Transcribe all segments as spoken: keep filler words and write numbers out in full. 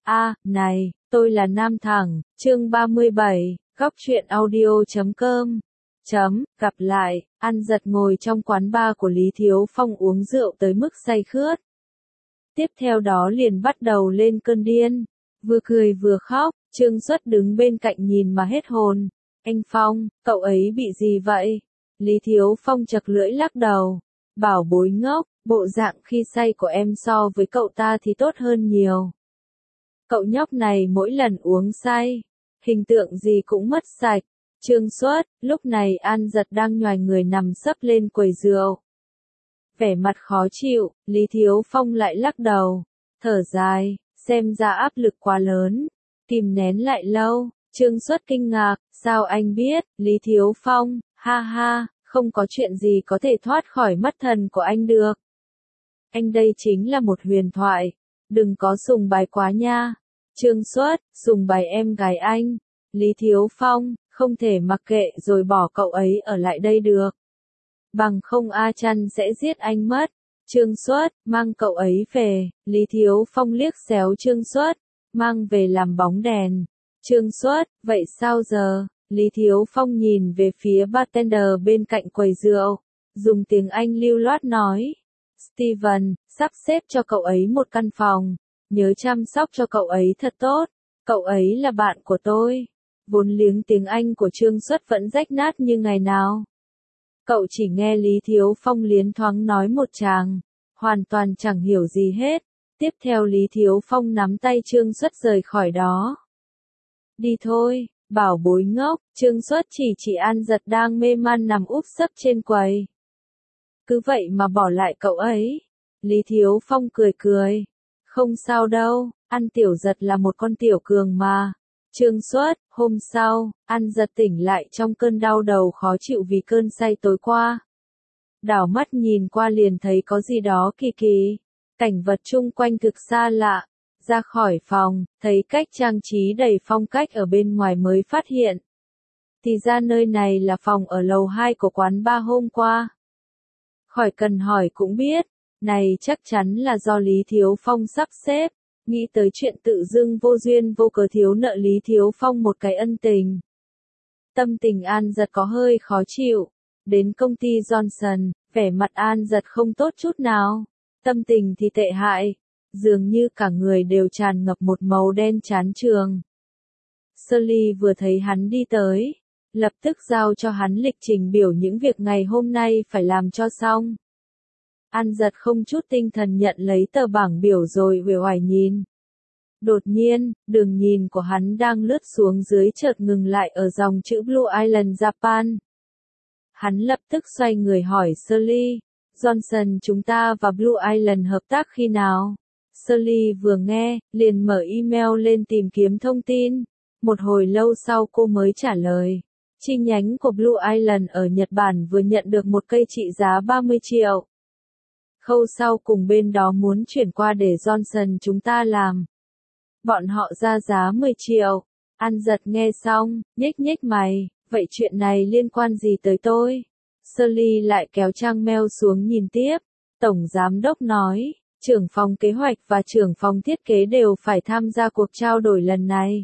A, này, tôi là Nam Thẳng, chương ba mươi bảy, góc truyện audio chấm com. Chấm, gặp lại, An Giật ngồi trong quán bar của Lý Thiếu Phong uống rượu tới mức say khướt. Tiếp theo đó liền bắt đầu lên cơn điên, vừa cười vừa khóc, Trương Xuất đứng bên cạnh nhìn mà hết hồn. Anh Phong, cậu ấy bị gì vậy? Lý Thiếu Phong chật lưỡi lắc đầu, bảo bối ngốc, bộ dạng khi say của em so với cậu ta thì tốt hơn nhiều. Cậu nhóc này mỗi lần uống say, hình tượng gì cũng mất sạch. Trương Xuất, lúc này An Giật đang nhoài người nằm sấp lên quầy rượu. Vẻ mặt khó chịu, Lý Thiếu Phong lại lắc đầu, thở dài, xem ra áp lực quá lớn, kìm nén lại lâu. Trương Xuất kinh ngạc, sao anh biết? Lý Thiếu Phong, ha ha, không có chuyện gì có thể thoát khỏi mắt thần của anh được. Anh đây chính là một huyền thoại, đừng có sùng bái quá nha. Trương Xuất, sùng bái em gái anh. Lý Thiếu Phong, không thể mặc kệ rồi bỏ cậu ấy ở lại đây được. Bằng không A Chăn sẽ giết anh mất. Trương Xuất, mang cậu ấy về. Lý Thiếu Phong liếc xéo Trương Xuất, mang về làm bóng đèn. Trương Xuất, vậy sao giờ? Lý Thiếu Phong nhìn về phía bartender bên cạnh quầy rượu, dùng tiếng Anh lưu loát nói. Steven, sắp xếp cho cậu ấy một căn phòng, nhớ chăm sóc cho cậu ấy thật tốt, cậu ấy là bạn của tôi. Vốn liếng tiếng Anh của Trương Xuất vẫn rách nát như ngày nào. Cậu chỉ nghe Lý Thiếu Phong liến thoáng nói một tràng, hoàn toàn chẳng hiểu gì hết. Tiếp theo Lý Thiếu Phong nắm tay Trương Xuất rời khỏi đó. Đi thôi, bảo bối ngốc. Trương Xuất chỉ chỉ An Giật đang mê man nằm úp sấp trên quầy. Cứ vậy mà bỏ lại cậu ấy. Lý Thiếu Phong cười cười. Không sao đâu, An Tiểu Giật là một con tiểu cường mà. Trương Xuất, hôm sau, An Giật tỉnh lại trong cơn đau đầu khó chịu vì cơn say tối qua. Đảo mắt nhìn qua liền thấy có gì đó kỳ kỳ. Cảnh vật chung quanh cực xa lạ. Ra khỏi phòng, thấy cách trang trí đầy phong cách ở bên ngoài mới phát hiện. Thì ra nơi này là phòng ở lầu hai của quán bar hôm qua. Khỏi cần hỏi cũng biết, này chắc chắn là do Lý Thiếu Phong sắp xếp. Nghĩ tới chuyện tự dưng vô duyên vô cớ thiếu nợ Lý Thiếu Phong một cái ân tình. Tâm tình An Giật có hơi khó chịu. Đến công ty Johnson, vẻ mặt An Giật không tốt chút nào. Tâm tình thì tệ hại. Dường như cả người đều tràn ngập một màu đen chán trường. Shirley vừa thấy hắn đi tới, lập tức giao cho hắn lịch trình biểu những việc ngày hôm nay phải làm cho xong. An Giật không chút tinh thần nhận lấy tờ bảng biểu rồi uể oải nhìn. Đột nhiên, đường nhìn của hắn đang lướt xuống dưới chợt ngừng lại ở dòng chữ Blue Island Japan. Hắn lập tức xoay người hỏi Shirley, Johnson chúng ta và Blue Island hợp tác khi nào? Shirley vừa nghe, liền mở email lên tìm kiếm thông tin. Một hồi lâu sau cô mới trả lời. Chi nhánh của Blue Island ở Nhật Bản vừa nhận được một cây trị giá ba mươi triệu. Khâu sau cùng bên đó muốn chuyển qua để Johnson chúng ta làm. Bọn họ ra giá mười triệu. An Giật nghe xong, nhếch nhếch mày, vậy chuyện này liên quan gì tới tôi? Shirley lại kéo trang mail xuống nhìn tiếp. Tổng giám đốc nói, trưởng phòng kế hoạch và trưởng phòng thiết kế đều phải tham gia cuộc trao đổi lần này.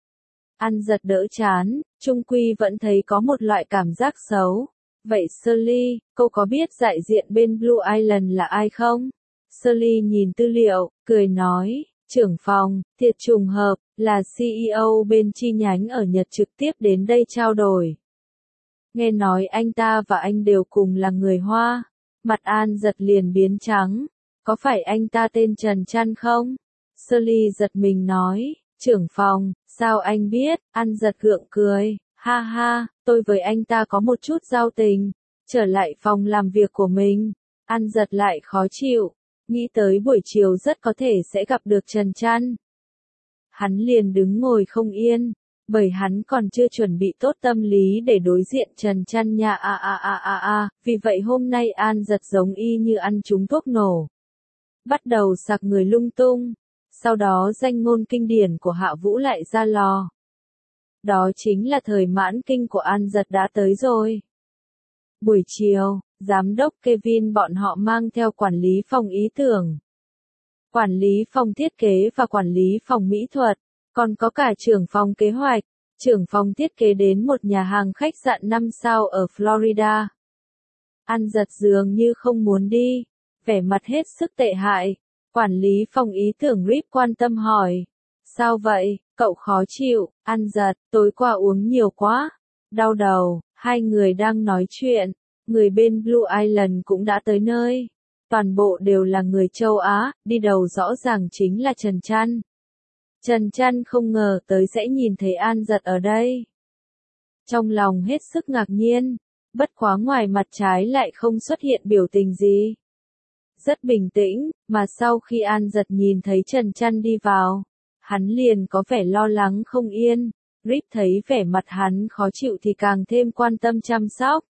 An Giật đỡ chán, chung quy vẫn thấy có một loại cảm giác xấu. Vậy Shirley, cô có biết đại diện bên Blue Island là ai không? Shirley nhìn tư liệu, cười nói, trưởng phòng, thiệt trùng hợp, là xê e ô bên chi nhánh ở Nhật trực tiếp đến đây trao đổi. Nghe nói anh ta và anh đều cùng là người Hoa. Mặt An Giật liền biến trắng. Có phải anh ta tên Trần Trăn không? Shirley giật mình nói, trưởng phòng, sao anh biết? An Giật gượng cười, ha ha, tôi với anh ta có một chút giao tình. Trở lại phòng làm việc của mình, An Giật lại khó chịu, nghĩ tới buổi chiều rất có thể sẽ gặp được Trần Trăn. Hắn liền đứng ngồi không yên, bởi hắn còn chưa chuẩn bị tốt tâm lý để đối diện Trần Trăn nha a a a a a, vì vậy hôm nay An Giật giống y như ăn trúng thuốc nổ. Bắt đầu sạc người lung tung, sau đó danh ngôn kinh điển của Hạ Vũ lại ra lò. Đó chính là thời mãn kinh của An Giật đã tới rồi. Buổi chiều, giám đốc Kevin bọn họ mang theo quản lý phòng ý tưởng. quản lý phòng thiết kế và quản lý phòng mỹ thuật, còn có cả trưởng phòng kế hoạch, trưởng phòng thiết kế đến một nhà hàng khách sạn năm sao ở Florida. An giật dường như không muốn đi, vẻ mặt hết sức tệ hại. Quản lý phòng ý tưởng Rip quan tâm hỏi. Sao vậy, cậu khó chịu? An giật, tối qua uống nhiều quá. Đau đầu, hai người đang nói chuyện. Người bên Blue Island cũng đã tới nơi. Toàn bộ đều là người châu Á, đi đầu rõ ràng chính là Trần Trăn. Trần Trăn không ngờ tới sẽ nhìn thấy An giật ở đây. Trong lòng hết sức ngạc nhiên, bất quá ngoài mặt trái lại không xuất hiện biểu tình gì. Rất bình tĩnh, mà sau khi An giật nhìn thấy Trần Trăn đi vào, hắn liền có vẻ lo lắng không yên. Rip thấy vẻ mặt hắn khó chịu thì càng thêm quan tâm chăm sóc.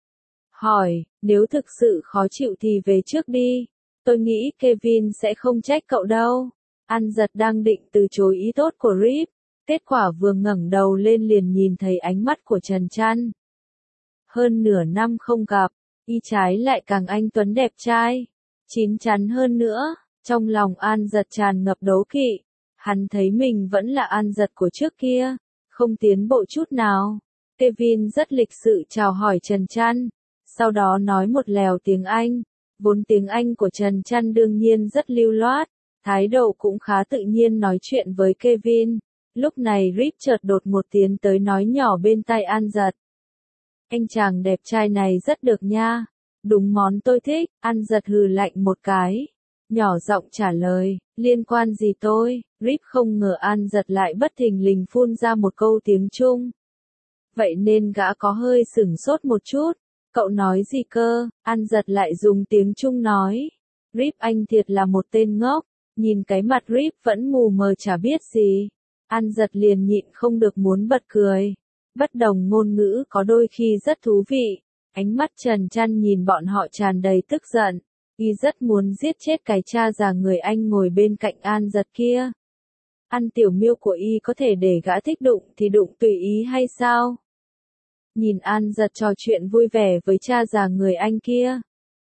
Hỏi, nếu thực sự khó chịu thì về trước đi, tôi nghĩ Kevin sẽ không trách cậu đâu. An giật đang định từ chối ý tốt của Rip, kết quả vừa ngẩng đầu lên liền nhìn thấy ánh mắt của Trần Trăn. Hơn nửa năm không gặp, y trái lại càng anh tuấn đẹp trai, chín chắn hơn nữa, trong lòng An giật tràn ngập đố kỵ. Hắn thấy mình vẫn là An giật của trước kia, không tiến bộ chút nào. Kevin rất lịch sự chào hỏi Trần Trăn, sau đó nói một lèo tiếng Anh. Vốn tiếng Anh của Trần Trăn đương nhiên rất lưu loát, thái độ cũng khá tự nhiên nói chuyện với Kevin. Lúc này Rip chợt đột một tiến tới nói nhỏ bên tai An giật. Anh chàng đẹp trai này rất được nha, đúng món tôi thích. An giật hừ lạnh một cái, nhỏ giọng trả lời, liên quan gì tôi? Rip không ngờ An giật lại bất thình lình phun ra một câu tiếng Trung. Vậy nên gã có hơi sửng sốt một chút. Cậu nói gì cơ? An giật lại dùng tiếng Trung nói. Rip anh thiệt là một tên ngốc. Nhìn cái mặt Rip vẫn mù mờ chả biết gì. An giật liền nhịn không được muốn bật cười. Bất đồng ngôn ngữ có đôi khi rất thú vị. Ánh mắt Trần Trăn nhìn bọn họ tràn đầy tức giận. Y rất muốn giết chết cái cha già người Anh ngồi bên cạnh An giật kia. Ăn tiểu miêu của Y có thể để gã thích đụng thì đụng tùy ý hay sao? Nhìn An giật trò chuyện vui vẻ với cha già người Anh kia.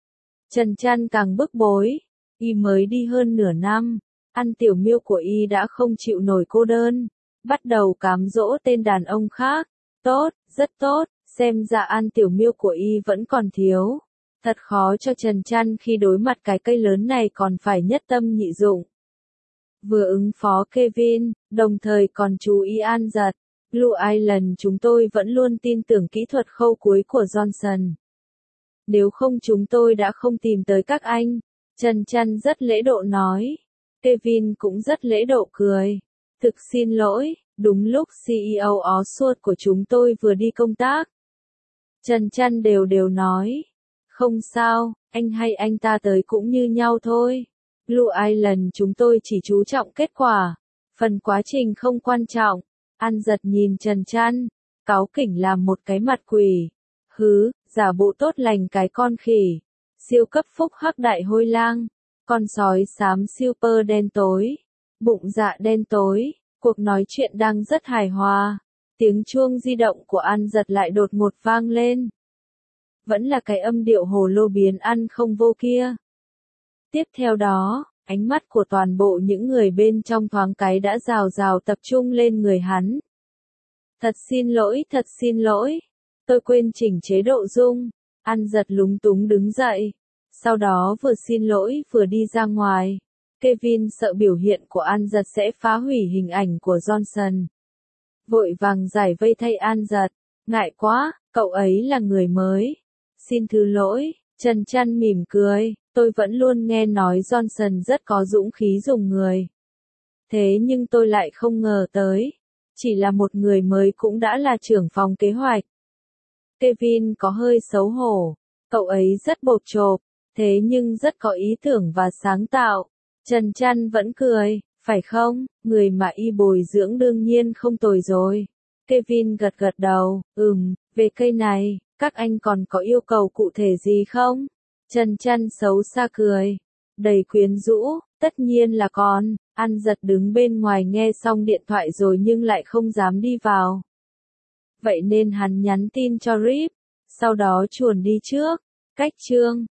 Trần Trăn càng bức bối. Y mới đi hơn nửa năm. Ăn tiểu miêu của Y đã không chịu nổi cô đơn. Bắt đầu cám dỗ tên đàn ông khác. Tốt, rất tốt. Xem ra ăn tiểu miêu của Y vẫn còn thiếu. Thật khó cho Trần Trăn khi đối mặt cái cây lớn này còn phải nhất tâm nhị dụng. Vừa ứng phó Kevin, đồng thời còn chú ý An giật. Blue Island chúng tôi vẫn luôn tin tưởng kỹ thuật khâu cuối của Johnson. Nếu không chúng tôi đã không tìm tới các anh. Trần Trăn rất lễ độ nói. Kevin cũng rất lễ độ cười. Thực xin lỗi, đúng lúc xê e ô Oswald của chúng tôi vừa đi công tác. Trần Trăn đều đều nói. Không sao, anh hay anh ta tới cũng như nhau thôi. Blue Island chúng tôi chỉ chú trọng kết quả. Phần quá trình không quan trọng. An giật nhìn Trần Trăn, cáu kỉnh làm một cái mặt quỷ. Hứ, giả bộ tốt lành cái con khỉ. Siêu cấp phúc hắc đại hôi lang. Con sói xám super đen tối. Bụng dạ đen tối. Cuộc nói chuyện đang rất hài hòa. Tiếng chuông di động của An giật lại đột ngột vang lên. Vẫn là cái âm điệu hồ lô biến ăn không vô kia. Tiếp theo đó, ánh mắt của toàn bộ những người bên trong thoáng cái đã rào rào tập trung lên người hắn. Thật xin lỗi, thật xin lỗi. Tôi quên chỉnh chế độ rung. An giật lúng túng đứng dậy. Sau đó vừa xin lỗi vừa đi ra ngoài. Kevin sợ biểu hiện của An giật sẽ phá hủy hình ảnh của Johnson. Vội vàng giải vây thay An giật. Ngại quá, cậu ấy là người mới. Xin thứ lỗi. Trần Trăn mỉm cười. Tôi vẫn luôn nghe nói Johnson rất có dũng khí dùng người. Thế nhưng tôi lại không ngờ tới. Chỉ là một người mới cũng đã là trưởng phòng kế hoạch. Kevin có hơi xấu hổ. Cậu ấy rất bộp chộp. Thế nhưng rất có ý tưởng và sáng tạo. Trần Trăn vẫn cười. Phải không? Người mà y bồi dưỡng đương nhiên không tồi rồi. Kevin gật gật đầu. Ừm, về cây này, các anh còn có yêu cầu cụ thể gì không? Trần Trăn xấu xa cười. Đầy quyến rũ, tất nhiên là con. An giật đứng bên ngoài nghe xong điện thoại rồi nhưng lại không dám đi vào. Vậy nên hắn nhắn tin cho Rip. Sau đó chuồn đi trước. Cách chương.